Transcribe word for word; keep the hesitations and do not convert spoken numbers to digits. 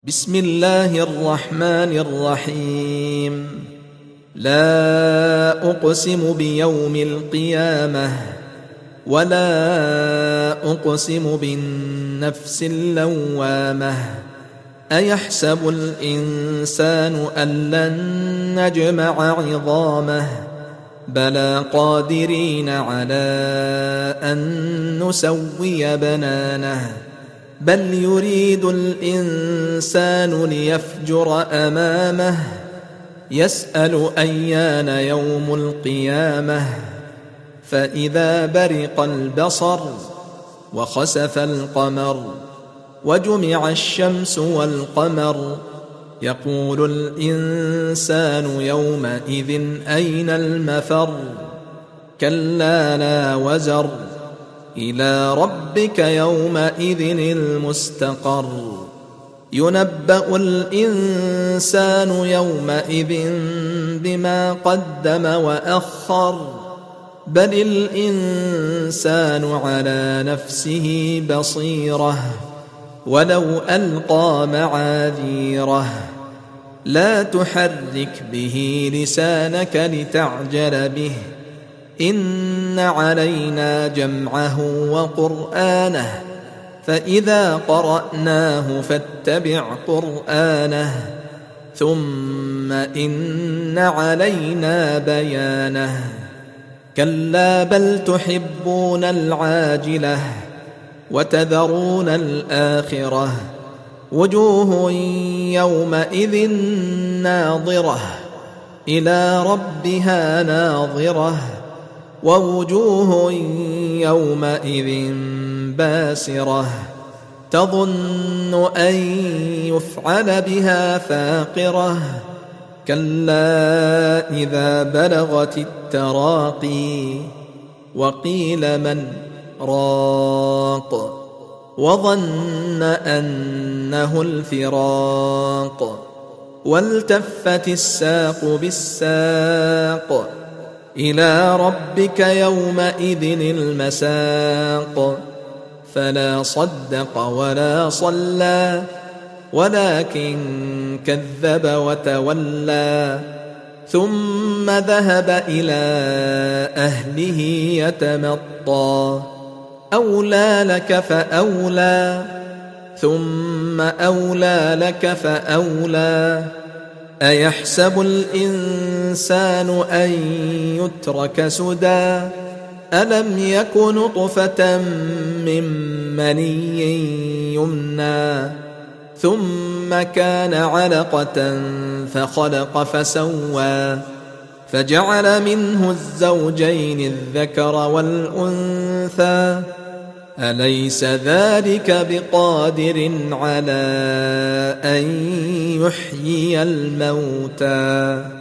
بسم الله الرحمن الرحيم. لا أقسم بيوم القيامة ولا أقسم بالنفس اللوامة أيحسب الإنسان أن لن نجمع عظامه بلى قادرين على أن نسوي بنانه بل يريد الإنسان ليفجر أمامه يسأل أيان يوم القيامة فإذا برق البصر وخسف القمر وجمع الشمس والقمر يقول الإنسان يومئذ أين المفر كلا لا وزر إلى ربك يومئذ المستقر ينبأ الإنسان يومئذ بما قدم وأخر بل الإنسان على نفسه بصيرة ولو ألقى معاذيره لا تحرك به لسانك لتعجل به إن علينا جمعه وقرآنه فإذا قرأناه فاتبع قرآنه ثم إن علينا بيانه كلا بل تحبون العاجلة وتذرون الآخرة وجوه يومئذ ناظرة إلى ربها ناظرة ووجوه يومئذ باسرة تظن أن يفعل بها فاقرة كلا إذا بلغت التراقي وقيل من راق وظن أنه الفراق والتفت الساق بالساق إلى ربك يومئذ المساق فلا صدق ولا صلى ولكن كذب وتولى ثم ذهب إلى أهله يتمطى أولى لك فأولى ثم أولى لك فأولى أيحسب الإنسان أن يترك سدى ألم يك نطفة من مني يمنى ثم كان علقة فخلق فسوى فجعل منه الزوجين الذكر والأنثى أليس ذلك بقادر على أن يحيي الموتى